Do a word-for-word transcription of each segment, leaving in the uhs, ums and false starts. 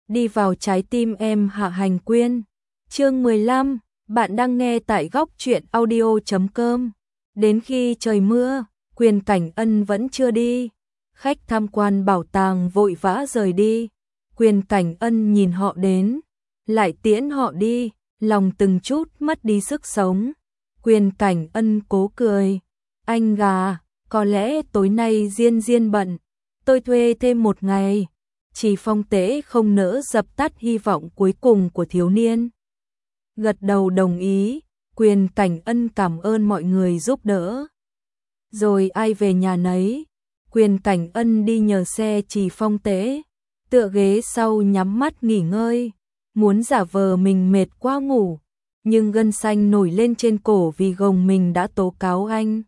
đi vào trái tim em. Hạ Hành Quyên. Chương mười lăm, bạn đang nghe tại góc truyện audio chấm com. Đến khi trời mưa, Quyền Cảnh Ân vẫn chưa đi. Khách tham quan bảo tàng vội vã rời đi. Quyền Cảnh Ân nhìn họ đến, lại tiễn họ đi, lòng từng chút mất đi sức sống. Quyền Cảnh Ân cố cười. Anh gà, có lẽ tối nay Diên Diên bận, tôi thuê thêm một ngày. Chỉ Phong Tế không nỡ dập tắt hy vọng cuối cùng của thiếu niên. Gật đầu đồng ý. Quyền Cảnh Ân cảm ơn mọi người giúp đỡ. Rồi ai về nhà nấy. Quyền Cảnh Ân đi nhờ xe Chỉ Phong Tế, tựa ghế sau nhắm mắt nghỉ ngơi, muốn giả vờ mình mệt quá ngủ, nhưng gân xanh nổi lên trên cổ vì gồng mình đã tố cáo anh.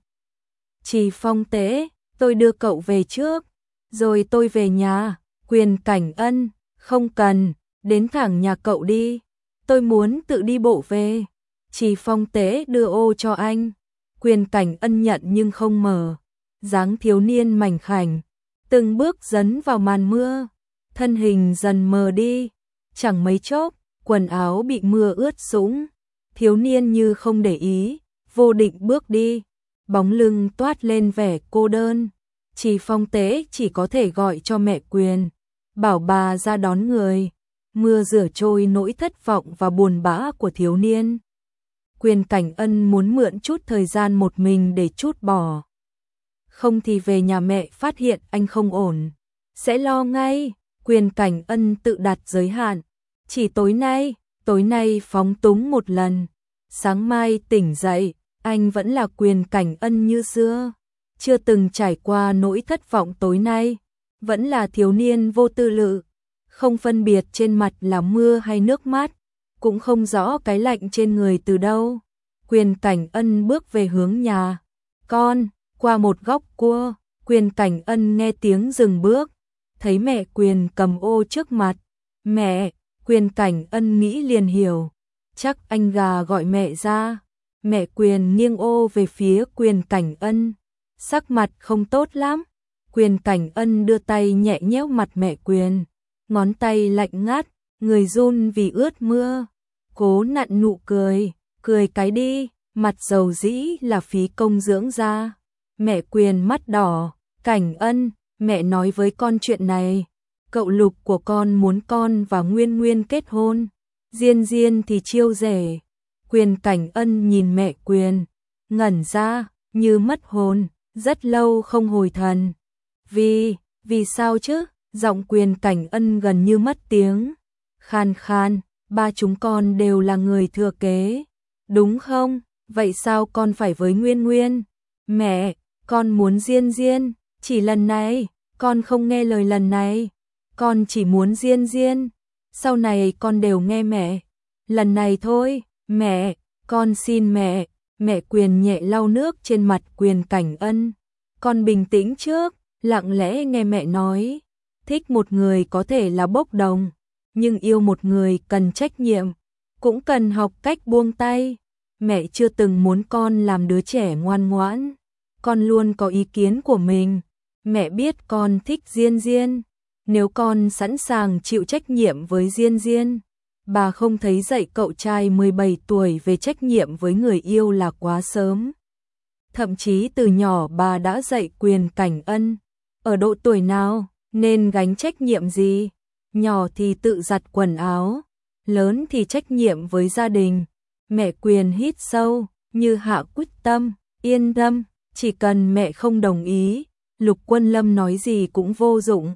Chỉ Phong Tế, tôi đưa cậu về trước, rồi tôi về nhà. Quyền Cảnh Ân, không cần, đến thẳng nhà cậu đi, tôi muốn tự đi bộ về. Chỉ Phong Tế đưa ô cho anh. Quyền Cảnh Ân nhận nhưng không mở. Dáng thiếu niên mảnh khảnh, từng bước dấn vào màn mưa, thân hình dần mờ đi, chẳng mấy chốc, quần áo bị mưa ướt sũng. Thiếu niên như không để ý, vô định bước đi, bóng lưng toát lên vẻ cô đơn. Chỉ Phong Tế chỉ có thể gọi cho mẹ Quyền, bảo bà ra đón người. Mưa rửa trôi nỗi thất vọng và buồn bã của thiếu niên. Quyền Cảnh Ân muốn mượn chút thời gian một mình để trút bỏ. Không thì về nhà mẹ phát hiện anh không ổn, sẽ lo ngay. Quyền Cảnh Ân tự đặt giới hạn. Chỉ tối nay, tối nay phóng túng một lần. Sáng mai tỉnh dậy, anh vẫn là Quyền Cảnh Ân như xưa. Chưa từng trải qua nỗi thất vọng tối nay. Vẫn là thiếu niên vô tư lự. Không phân biệt trên mặt là mưa hay nước mắt. Cũng không rõ cái lạnh trên người từ đâu. Quyền Cảnh Ân bước về hướng nhà. Con, qua một góc cua, Quyền Cảnh Ân nghe tiếng dừng bước. Thấy mẹ Quyền cầm ô trước mặt. Mẹ, Quyền Cảnh Ân nghĩ liền hiểu. Chắc anh gà gọi mẹ ra. Mẹ Quyền nghiêng ô về phía Quyền Cảnh Ân. Sắc mặt không tốt lắm. Quyền Cảnh Ân đưa tay nhẹ nhéo mặt mẹ Quyền. Ngón tay lạnh ngắt, người run vì ướt mưa. Cố nặn nụ cười, cười cái đi, mặt dầu dĩ là phí công dưỡng da. Mẹ Quyền mắt đỏ. Cảnh Ân, mẹ nói với con chuyện này. Cậu Lục của con muốn con và Nguyên Nguyên kết hôn. Diên Diên thì chiêu rể. Quyền Cảnh Ân nhìn mẹ Quyền, ngẩn ra, như mất hồn, rất lâu không hồi thần. Vì, vì sao chứ? Giọng Quyền Cảnh Ân gần như mất tiếng. Khan khan, ba chúng con đều là người thừa kế, đúng không? Vậy sao con phải với Nguyên Nguyên? Mẹ, con muốn Diên Diên, chỉ lần này, con không nghe lời lần này. Con chỉ muốn Diên Diên, sau này con đều nghe mẹ. Lần này thôi, mẹ, con xin mẹ. Mẹ Quyền nhẹ lau nước trên mặt Quyền Cảnh Ân. Con bình tĩnh trước, lặng lẽ nghe mẹ nói. Thích một người có thể là bốc đồng, nhưng yêu một người cần trách nhiệm, cũng cần học cách buông tay. Mẹ chưa từng muốn con làm đứa trẻ ngoan ngoãn, con luôn có ý kiến của mình. Mẹ biết con thích Diên Diên, nếu con sẵn sàng chịu trách nhiệm với Diên Diên, bà không thấy dạy cậu trai mười bảy tuổi về trách nhiệm với người yêu là quá sớm. Thậm chí từ nhỏ bà đã dạy Quyền Cảnh Ân, ở độ tuổi nào nên gánh trách nhiệm gì. Nhỏ thì tự giặt quần áo, lớn thì trách nhiệm với gia đình. Mẹ Quyền hít sâu, như hạ quyết tâm, yên tâm, chỉ cần mẹ không đồng ý, Lục Quân Lâm nói gì cũng vô dụng.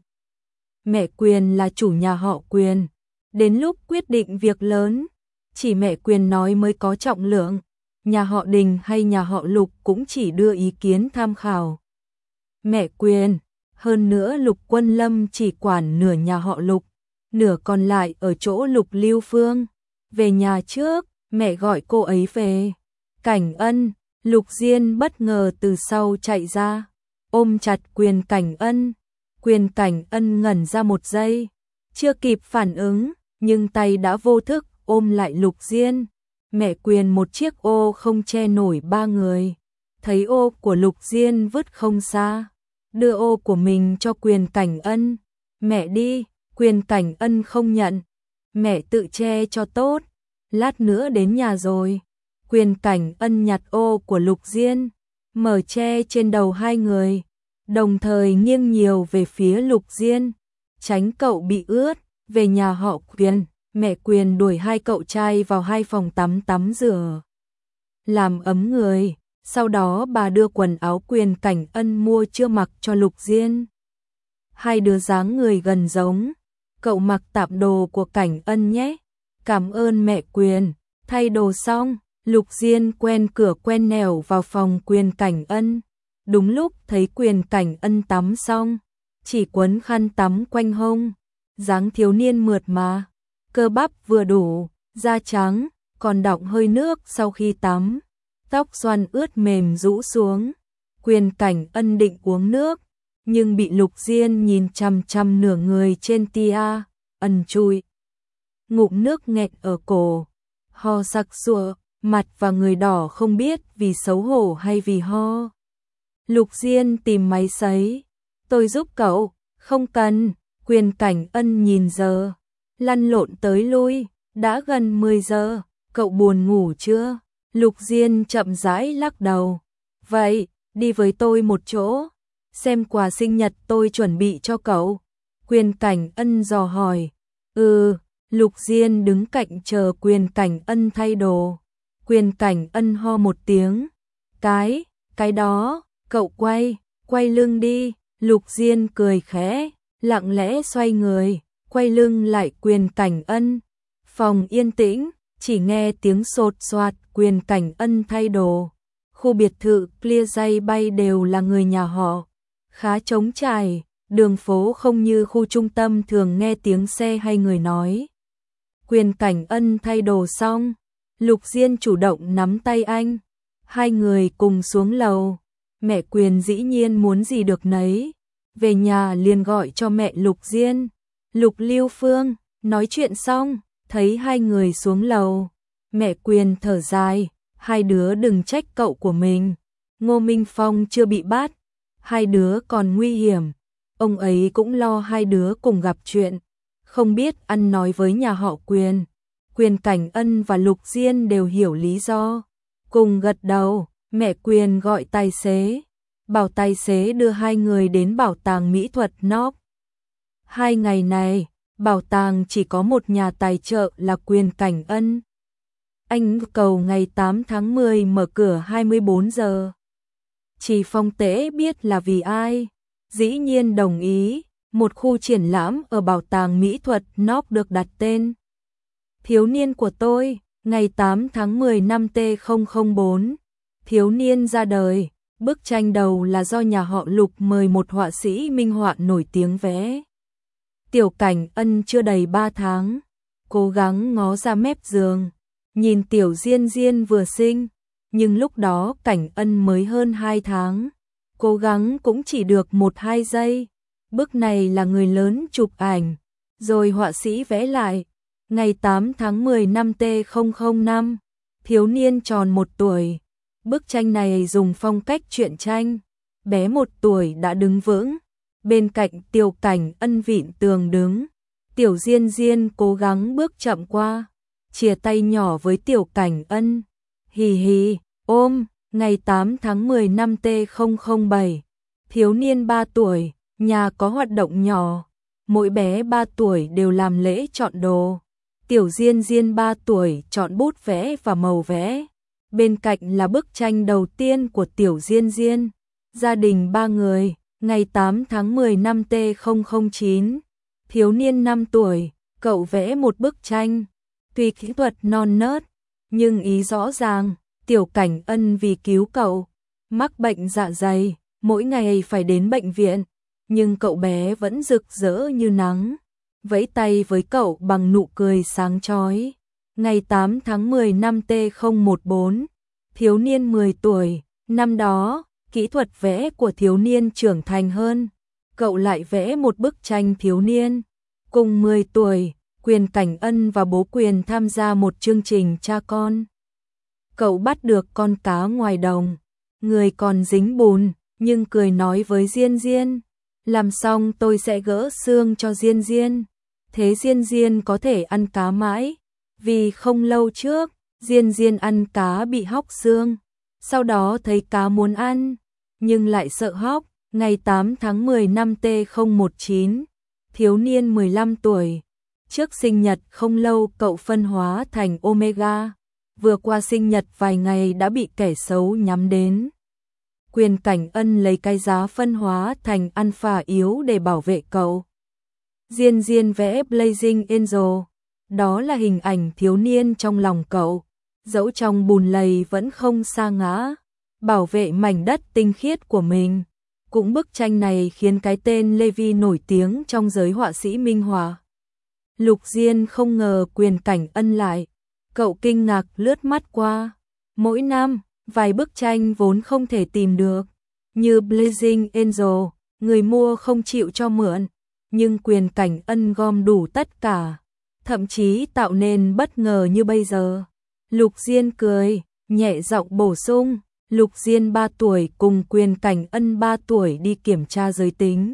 Mẹ Quyền là chủ nhà họ Quyền, đến lúc quyết định việc lớn, chỉ mẹ Quyền nói mới có trọng lượng. Nhà họ Đình hay nhà họ Lục cũng chỉ đưa ý kiến tham khảo. Mẹ Quyền, hơn nữa Lục Quân Lâm chỉ quản nửa nhà họ Lục, nửa còn lại ở chỗ Lục Lưu Phương. Về nhà trước, mẹ gọi cô ấy về. Cảnh Ân, Lục Diên bất ngờ từ sau chạy ra, ôm chặt Quyền Cảnh Ân. Quyền Cảnh Ân ngẩn ra một giây, chưa kịp phản ứng, nhưng tay đã vô thức ôm lại Lục Diên. Mẹ Quyền một chiếc ô không che nổi ba người, thấy ô của Lục Diên vứt không xa, đưa ô của mình cho Quyền Cảnh Ân. Mẹ đi, Quyền Cảnh Ân không nhận. Mẹ tự che cho tốt, lát nữa đến nhà rồi. Quyền Cảnh Ân nhặt ô của Lục Diên, mở che trên đầu hai người, đồng thời nghiêng nhiều về phía Lục Diên, tránh cậu bị ướt. Về nhà họ Quyền, mẹ Quyền đuổi hai cậu trai vào hai phòng tắm tắm rửa, làm ấm người. Sau đó bà đưa quần áo Quyền Cảnh Ân mua chưa mặc cho Lục Diên. Hai đứa dáng người gần giống. Cậu mặc tạm đồ của Cảnh Ân nhé. Cảm ơn mẹ Quyền. Thay đồ xong, Lục Diên quen cửa quen nẻo vào phòng Quyền Cảnh Ân. Đúng lúc thấy Quyền Cảnh Ân tắm xong, chỉ quấn khăn tắm quanh hông, dáng thiếu niên mượt mà, cơ bắp vừa đủ, da trắng, còn đọng hơi nước sau khi tắm, tóc xoăn ướt mềm rũ xuống. Quyền Cảnh Ân định uống nước, nhưng bị Lục Diên nhìn chằm chằm nửa người trên tia, ẩn chui. Ngụm nước nghẹn ở cổ, ho sặc sụa, mặt và người đỏ không biết vì xấu hổ hay vì ho. Lục Diên tìm máy sấy, tôi giúp cậu. Không cần. Quyền Cảnh Ân nhìn giờ, lăn lộn tới lui, đã gần mười giờ, cậu buồn ngủ chưa? Lục Diên chậm rãi lắc đầu. Vậy, đi với tôi một chỗ, xem quà sinh nhật tôi chuẩn bị cho cậu. Quyền Cảnh Ân dò hỏi. Ừ. Lục Diên đứng cạnh chờ Quyền Cảnh Ân thay đồ. Quyền Cảnh Ân ho một tiếng. Cái, cái đó, cậu quay, quay lưng đi. Lục Diên cười khẽ, lặng lẽ xoay người, quay lưng lại Quyền Cảnh Ân. Phòng yên tĩnh, chỉ nghe tiếng sột soạt Quyền Cảnh Ân thay đồ. Khu biệt thự Clear bay đều là người nhà họ, khá trống trải, đường phố không như khu trung tâm thường nghe tiếng xe hay người nói. Quyền Cảnh Ân thay đồ xong, Lục Diên chủ động nắm tay anh, hai người cùng xuống lầu. Mẹ Quyền dĩ nhiên muốn gì được nấy, về nhà liền gọi cho mẹ Lục Diên, Lục Lưu Phương. Nói chuyện xong, thấy hai người xuống lầu, mẹ Quyền thở dài, hai đứa đừng trách cậu của mình, Ngô Minh Phong chưa bị bắt, hai đứa còn nguy hiểm, ông ấy cũng lo hai đứa cùng gặp chuyện, không biết ăn nói với nhà họ Quyền. Quyền Cảnh Ân và Lục Diên đều hiểu lý do, cùng gật đầu. Mẹ Quyền gọi tài xế, bảo tài xế đưa hai người đến bảo tàng mỹ thuật Knox. Hai ngày này, bảo tàng chỉ có một nhà tài trợ là Quyền Cảnh Ân. Anh cầu ngày tám tháng mười mở cửa hai mươi bốn giờ. Chỉ Phong Tế biết là vì ai, dĩ nhiên đồng ý. Một khu triển lãm ở bảo tàng mỹ thuật Knox được đặt tên Thiếu niên của tôi, ngày tám tháng mười năm T không không bốn. Thiếu niên ra đời, bức tranh đầu là do nhà họ Lục mời một họa sĩ minh họa nổi tiếng vẽ. Tiểu Cảnh Ân chưa đầy ba tháng, cố gắng ngó ra mép giường, nhìn Tiểu Diên Diên vừa sinh, nhưng lúc đó Cảnh Ân mới hơn hai tháng, cố gắng cũng chỉ được một hai giây. Bức này là người lớn chụp ảnh, rồi họa sĩ vẽ lại. Ngày tám tháng mười năm T không không năm, thiếu niên tròn một tuổi. Bức tranh này dùng phong cách truyện tranh, bé một tuổi đã đứng vững, bên cạnh Tiểu Cảnh Ân vịn tường đứng. Tiểu Diên Diên cố gắng bước chậm qua, chìa tay nhỏ với Tiểu Cảnh Ân. Hì hì, ôm. Ngày tám tháng mười năm T không không bảy, thiếu niên ba tuổi, nhà có hoạt động nhỏ, mỗi bé ba tuổi đều làm lễ chọn đồ. Tiểu Diên Diên ba tuổi chọn bút vẽ và màu vẽ. Bên cạnh là bức tranh đầu tiên của Tiểu Diên Diên. Gia đình ba người, ngày tám tháng mười năm T không không chín, thiếu niên năm tuổi, cậu vẽ một bức tranh. Tuy kỹ thuật non nớt, nhưng ý rõ ràng. Tiểu Cảnh Ân vì cứu cậu, mắc bệnh dạ dày, mỗi ngày phải đến bệnh viện, nhưng cậu bé vẫn rực rỡ như nắng, vẫy tay với cậu bằng nụ cười sáng chói. Ngày tám tháng mười năm T không một bốn, thiếu niên mười tuổi, năm đó, kỹ thuật vẽ của thiếu niên trưởng thành hơn, cậu lại vẽ một bức tranh thiếu niên. Cùng mười tuổi, Quyền Cảnh Ân và bố Quyền tham gia một chương trình cha con. Cậu bắt được con cá ngoài đồng, người còn dính bùn, nhưng cười nói với Diên Diên, làm xong tôi sẽ gỡ xương cho Diên Diên. thế Diên Diên có thể ăn cá mãi, vì không lâu trước, Diên Diên ăn cá bị hóc xương, sau đó thấy cá muốn ăn, nhưng lại sợ hóc. Ngày tám tháng mười năm T không một chín, thiếu niên mười lăm tuổi, trước sinh nhật không lâu cậu phân hóa thành Omega, vừa qua sinh nhật vài ngày đã bị kẻ xấu nhắm đến. Quyền Cảnh Ân lấy cái giá phân hóa thành Alpha yếu để bảo vệ cậu. Diên Diên vẽ Blazing Angel, đó là hình ảnh thiếu niên trong lòng cậu, dẫu trong bùn lầy vẫn không sa ngã, bảo vệ mảnh đất tinh khiết của mình. Cũng bức tranh này khiến cái tên Levi nổi tiếng trong giới họa sĩ minh họa. Lục Diên không ngờ Quyền Cảnh Ân lại, cậu kinh ngạc lướt mắt qua. Mỗi năm, vài bức tranh vốn không thể tìm được, như Blazing Angel, người mua không chịu cho mượn, nhưng Quyền Cảnh Ân gom đủ tất cả, thậm chí tạo nên bất ngờ như bây giờ. Lục Diên cười, nhẹ giọng bổ sung. Lục Diên ba tuổi cùng Quyền Cảnh Ân ba tuổi đi kiểm tra giới tính.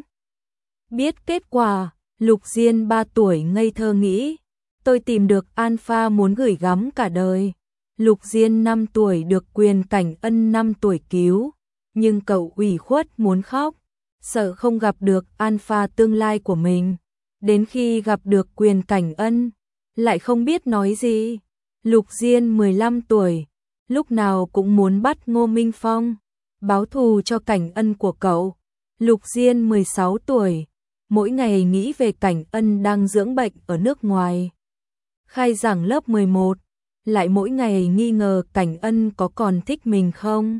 Biết kết quả, Lục Diên ba tuổi ngây thơ nghĩ, tôi tìm được Alpha muốn gửi gắm cả đời. Lục Diên năm tuổi được Quyền Cảnh Ân năm tuổi cứu, nhưng cậu ủy khuất muốn khóc, sợ không gặp được Alpha tương lai của mình. Đến khi gặp được Quyền Cảnh Ân, lại không biết nói gì. Lục Diên mười lăm tuổi, lúc nào cũng muốn bắt Ngô Minh Phong, báo thù cho Cảnh Ân của cậu. Lục Diên mười sáu tuổi, mỗi ngày nghĩ về Cảnh Ân đang dưỡng bệnh ở nước ngoài. Khai giảng lớp mười một, lại mỗi ngày nghi ngờ Cảnh Ân có còn thích mình không.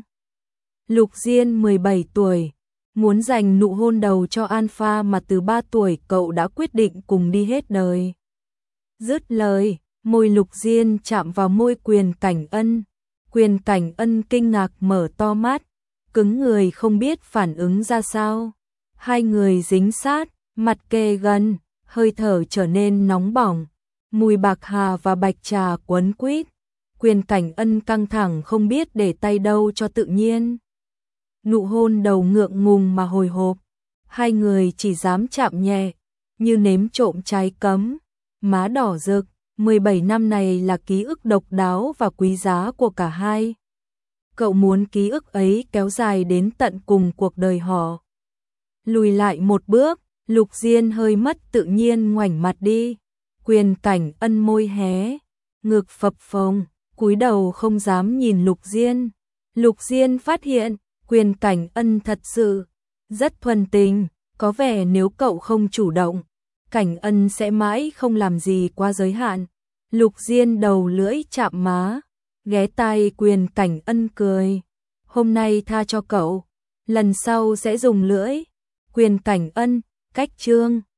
Lục Diên mười bảy tuổi, muốn dành nụ hôn đầu cho Alpha mà từ ba tuổi cậu đã quyết định cùng đi hết đời. Dứt lời, môi Lục Diên chạm vào môi Quyền Cảnh Ân. Quyền Cảnh Ân kinh ngạc mở to mắt, cứng người không biết phản ứng ra sao. Hai người dính sát, mặt kề gần, hơi thở trở nên nóng bỏng, mùi bạc hà và bạch trà quấn quýt. Quyền Cảnh Ân căng thẳng không biết để tay đâu cho tự nhiên. Nụ hôn đầu ngượng ngùng mà hồi hộp, hai người chỉ dám chạm nhẹ, như nếm trộm trái cấm, má đỏ rực. mười bảy năm này là ký ức độc đáo và quý giá của cả hai. Cậu muốn ký ức ấy kéo dài đến tận cùng cuộc đời họ. Lùi lại một bước, Lục Diên hơi mất tự nhiên ngoảnh mặt đi. Quyền Cảnh Ân môi hé, ngực phập phồng, cúi đầu không dám nhìn Lục Diên. Lục Diên phát hiện, Quyền Cảnh Ân thật sự rất thuần tình, có vẻ nếu cậu không chủ động, Cảnh Ân sẽ mãi không làm gì quá giới hạn. Lục Diên đầu lưỡi chạm má, ghé tai Quyền Cảnh Ân cười. Hôm nay tha cho cậu, lần sau sẽ dùng lưỡi. Quyền Cảnh Ân, cách chương.